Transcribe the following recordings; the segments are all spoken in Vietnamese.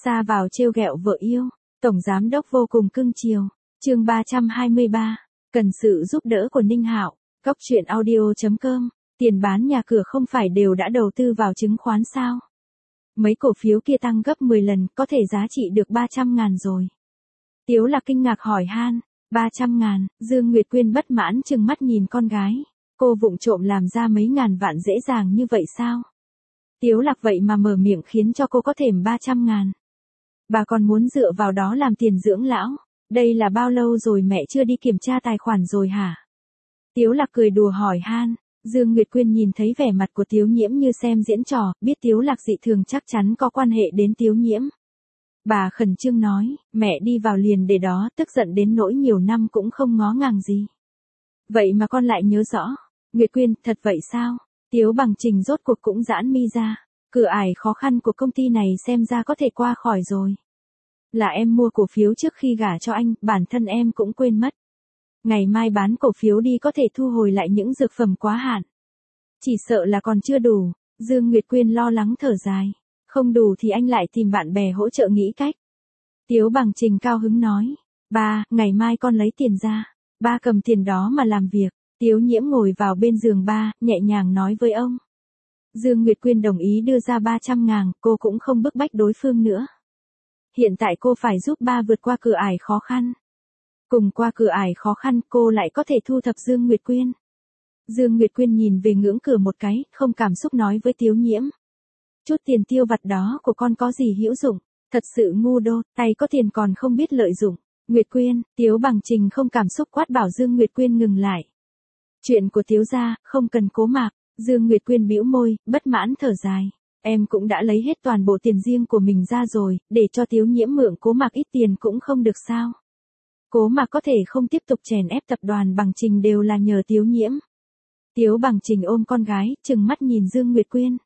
Xa vào trêu ghẹo vợ yêu, tổng giám đốc vô cùng cưng chiều. Chương 323, cần sự giúp đỡ của Ninh Hạo. Cóc truyện audio.com, tiền bán nhà cửa không phải đều đã đầu tư vào chứng khoán sao? Mấy cổ phiếu kia tăng gấp 10 lần, có thể giá trị được 300.000 rồi. Tiếu Lạc kinh ngạc hỏi han, 300.000, Dương Nguyệt Quyên bất mãn trừng mắt nhìn con gái. Cô vụng trộm làm ra mấy ngàn vạn dễ dàng như vậy sao? Tiếu Lạc vậy mà mở miệng khiến cho cô có thèm 300.000. Bà còn muốn dựa vào đó làm tiền dưỡng lão. Đây là bao lâu rồi mẹ chưa đi kiểm tra tài khoản rồi hả? Tiếu Lạc cười đùa hỏi han. Dương Nguyệt Quyên nhìn thấy vẻ mặt của Tiếu Nhiễm như xem diễn trò, biết Tiếu Lạc dị thường chắc chắn có quan hệ đến Tiếu Nhiễm. Bà khẩn trương nói, mẹ đi vào liền để đó, tức giận đến nỗi nhiều năm cũng không ngó ngàng gì. Vậy mà con lại nhớ rõ. Nguyệt Quyên, thật vậy sao? Tiếu Bằng Trình rốt cuộc cũng giãn mi ra. Cửa ải khó khăn của công ty này xem ra có thể qua khỏi rồi. Là em mua cổ phiếu trước khi gả cho anh, bản thân em cũng quên mất. Ngày mai bán cổ phiếu đi có thể thu hồi lại những dược phẩm quá hạn. Chỉ sợ là còn chưa đủ. Dương Nguyệt Quyên lo lắng thở dài. Không đủ thì anh lại tìm bạn bè hỗ trợ nghĩ cách. Tiếu Bằng Trình cao hứng nói. Ba, ngày mai con lấy tiền ra. Ba cầm tiền đó mà làm việc. Tiếu Nhiễm ngồi vào bên giường ba, nhẹ nhàng nói với ông. Dương Nguyệt Quyên đồng ý đưa ra 300.000, cô cũng không bức bách đối phương nữa. Hiện tại cô phải giúp ba vượt qua cửa ải khó khăn. Cùng qua cửa ải khó khăn cô lại có thể thu thập Dương Nguyệt Quyên. Dương Nguyệt Quyên nhìn về ngưỡng cửa một cái, không cảm xúc nói với Tiếu Nhiễm. Chút tiền tiêu vặt đó của con có gì hữu dụng, thật sự ngu đô, tay có tiền còn không biết lợi dụng. Nguyệt Quyên, Tiếu Bằng Trình không cảm xúc quát bảo Dương Nguyệt Quyên ngừng lại. Chuyện của Tiếu gia, không cần cố mạc. Dương Nguyệt Quyên bĩu môi, bất mãn thở dài. Em cũng đã lấy hết toàn bộ tiền riêng của mình ra rồi, để cho Tiếu Nhiễm mượn Cố Mạc ít tiền cũng không được sao. Cố Mạc có thể không tiếp tục chèn ép tập đoàn Bằng Trình đều là nhờ Tiếu Nhiễm. Tiếu Bằng Trình ôm con gái, trừng mắt nhìn Dương Nguyệt Quyên.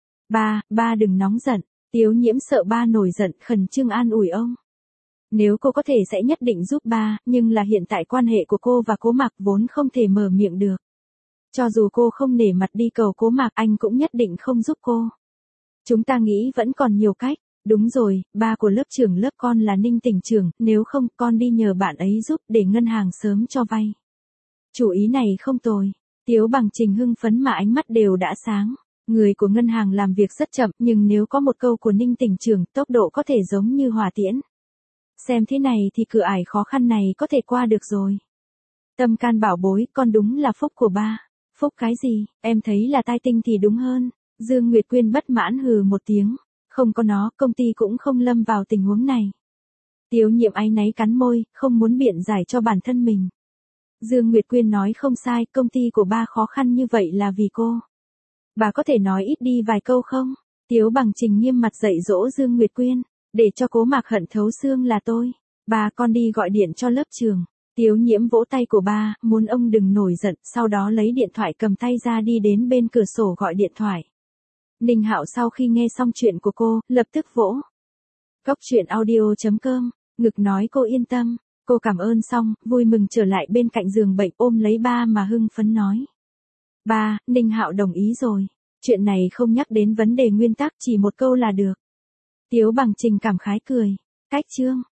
Ba đừng nóng giận. Tiếu Nhiễm sợ ba nổi giận, khẩn trương an ủi ông. Nếu cô có thể sẽ nhất định giúp ba, nhưng là hiện tại quan hệ của cô và Cố Mạc vốn không thể mở miệng được. Cho dù cô không nể mặt đi cầu Cố Mạc, anh cũng nhất định không giúp cô. Chúng ta nghĩ vẫn còn nhiều cách. Đúng rồi, ba của lớp trưởng lớp con là Ninh tỉnh trưởng, nếu không con đi nhờ bạn ấy giúp để ngân hàng sớm cho vay. Chủ ý này không tồi. Tiếu Bằng Trình hưng phấn mà ánh mắt đều đã sáng. Người của ngân hàng làm việc rất chậm, nhưng nếu có một câu của Ninh tỉnh trưởng, tốc độ có thể giống như hỏa tiễn. Xem thế này thì cửa ải khó khăn này có thể qua được rồi. Tâm can bảo bối, con đúng là phúc của ba. Phúc cái gì, em thấy là tai tinh thì đúng hơn. Dương Nguyệt Quyên bất mãn hừ một tiếng. Không có nó, công ty cũng không lâm vào tình huống này. Tiếu Nhiễm áy náy cắn môi, không muốn biện giải cho bản thân mình. Dương Nguyệt Quyên nói không sai, công ty của ba khó khăn như vậy là vì cô. Bà có thể nói ít đi vài câu không? Tiếu Bằng Trình nghiêm mặt dạy dỗ Dương Nguyệt Quyên. Để cho Cố Mạc hận thấu xương là tôi. Ba con đi gọi điện cho lớp trưởng. Tiếu Nhiễm vỗ tay của ba, muốn ông đừng nổi giận, sau đó lấy điện thoại cầm tay ra đi đến bên cửa sổ gọi điện thoại. Ninh Hạo sau khi nghe xong chuyện của cô, lập tức vỗ. Cóc truyện audio.com, ngực nói cô yên tâm. Cô cảm ơn xong, vui mừng trở lại bên cạnh giường bệnh ôm lấy ba mà hưng phấn nói. Ba, Ninh Hạo đồng ý rồi. Chuyện này không nhắc đến vấn đề nguyên tắc, chỉ một câu là được. Tiếu Bằng Trình cảm khái cười. Cách chương.